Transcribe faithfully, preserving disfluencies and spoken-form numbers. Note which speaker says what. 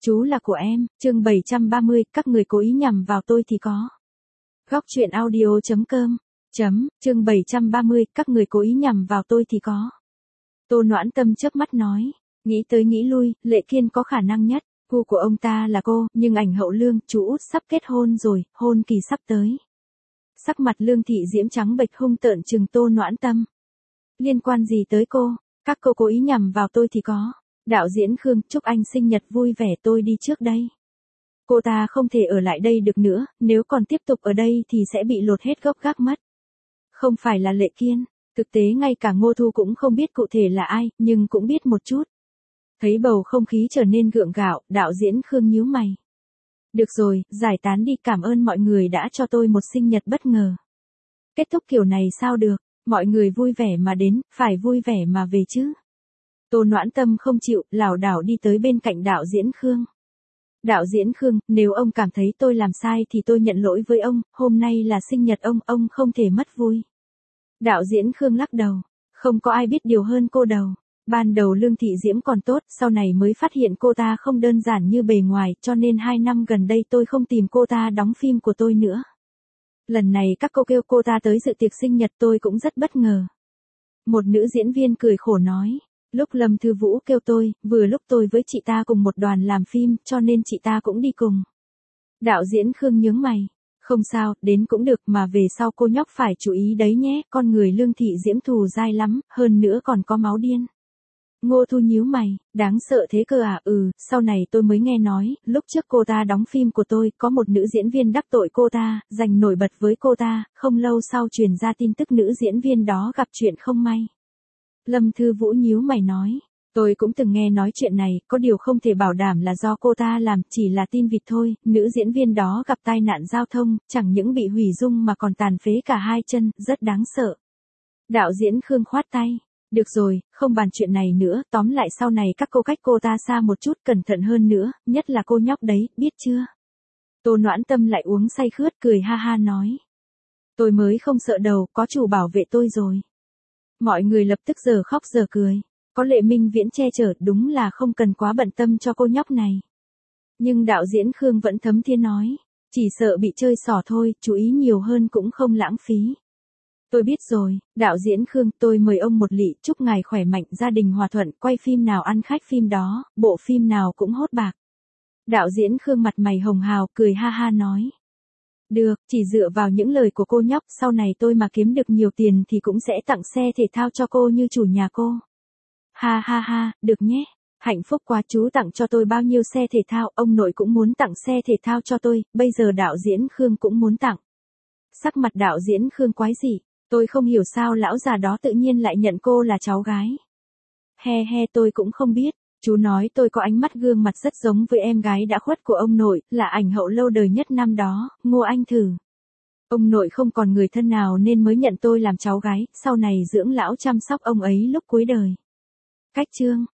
Speaker 1: Chú là của em, chương bảy trăm ba mươi, các người cố ý nhằm vào tôi thì có. Góc truyện audio chấm com, chấm, chương bảy trăm ba mươi, các người cố ý nhằm vào tôi thì có. Tô Noãn Tâm chớp mắt nói, nghĩ tới nghĩ lui, Lệ Kiên có khả năng nhất, gu của ông ta là cô, nhưng ảnh Hậu Lương, chú út sắp kết hôn rồi, hôn kỳ sắp tới. Sắc mặt Lương Thị Diễm trắng bệch hung tợn trừng Tô Noãn Tâm. Liên quan gì tới cô, các cô cố ý nhằm vào tôi thì có. Đạo diễn Khương, chúc anh sinh nhật vui vẻ, tôi đi trước đây. Cô ta không thể ở lại đây được nữa, nếu còn tiếp tục ở đây thì sẽ bị lột hết gốc gác mất. Không phải là Lệ Kiên, thực tế ngay cả Ngô Thu cũng không biết cụ thể là ai, nhưng cũng biết một chút. Thấy bầu không khí trở nên gượng gạo, đạo diễn Khương nhíu mày. Được rồi, giải tán đi, cảm ơn mọi người đã cho tôi một sinh nhật bất ngờ. Kết thúc kiểu này sao được, mọi người vui vẻ mà đến, phải vui vẻ mà về chứ. Tô Noãn Tâm không chịu, lảo đảo đi tới bên cạnh đạo diễn Khương. Đạo diễn Khương, nếu ông cảm thấy tôi làm sai thì tôi nhận lỗi với ông, hôm nay là sinh nhật ông, ông không thể mất vui. Đạo diễn Khương lắc đầu, không có ai biết điều hơn cô đâu. Ban đầu Lương Thị Diễm còn tốt, sau này mới phát hiện cô ta không đơn giản như bề ngoài, cho nên hai năm gần đây tôi không tìm cô ta đóng phim của tôi nữa. Lần này các cô kêu cô ta tới dự tiệc sinh nhật tôi cũng rất bất ngờ. Một nữ diễn viên cười khổ nói. Lúc Lâm Thư Vũ kêu tôi, vừa lúc tôi với chị ta cùng một đoàn làm phim, cho nên chị ta cũng đi cùng. Đạo diễn Khương nhướng mày. Không sao, đến cũng được, mà về sau cô nhóc phải chú ý đấy nhé, con người Lương Thị Diễm thù dai lắm, hơn nữa còn có máu điên. Ngô Thu nhíu mày, đáng sợ thế cơ à? Ừ, sau này tôi mới nghe nói, lúc trước cô ta đóng phim của tôi, có một nữ diễn viên đắc tội cô ta, giành nổi bật với cô ta, không lâu sau truyền ra tin tức nữ diễn viên đó gặp chuyện không may. Lâm Thư Vũ nhíu mày nói, tôi cũng từng nghe nói chuyện này, có điều không thể bảo đảm là do cô ta làm, chỉ là tin vịt thôi, nữ diễn viên đó gặp tai nạn giao thông, chẳng những bị hủy dung mà còn tàn phế cả hai chân, rất đáng sợ. Đạo diễn Khương khoát tay, được rồi, không bàn chuyện này nữa, tóm lại sau này các cô cách cô ta xa một chút, cẩn thận hơn nữa, nhất là cô nhóc đấy, biết chưa? Tô Noãn Tâm lại uống say khướt cười ha ha nói. Tôi mới không sợ đầu, có chủ bảo vệ tôi rồi. Mọi người lập tức giờ khóc giờ cười, có Lệ Minh Viễn che chở, đúng là không cần quá bận tâm cho cô nhóc này. Nhưng đạo diễn Khương vẫn thấm thiên nói, chỉ sợ bị chơi xỏ thôi, chú ý nhiều hơn cũng không lãng phí. Tôi biết rồi, đạo diễn Khương, tôi mời ông một lị, chúc ngài khỏe mạnh, gia đình hòa thuận, quay phim nào ăn khách phim đó, bộ phim nào cũng hốt bạc. Đạo diễn Khương mặt mày hồng hào, cười ha ha nói. Được, chỉ dựa vào những lời của cô nhóc, sau này tôi mà kiếm được nhiều tiền thì cũng sẽ tặng xe thể thao cho cô như chủ nhà cô. Ha ha ha, được nhé. Hạnh phúc quá, chú tặng cho tôi bao nhiêu xe thể thao, ông nội cũng muốn tặng xe thể thao cho tôi, bây giờ đạo diễn Khương cũng muốn tặng. Sắc mặt đạo diễn Khương quái dị, tôi không hiểu sao lão già đó tự nhiên lại nhận cô là cháu gái. He he, tôi cũng không biết. Chú nói tôi có ánh mắt gương mặt rất giống với em gái đã khuất của ông nội, là ảnh hậu lâu đời nhất năm đó, Ngô Anh Thử. Ông nội không còn người thân nào nên mới nhận tôi làm cháu gái, sau này dưỡng lão chăm sóc ông ấy lúc cuối đời. Cách chương.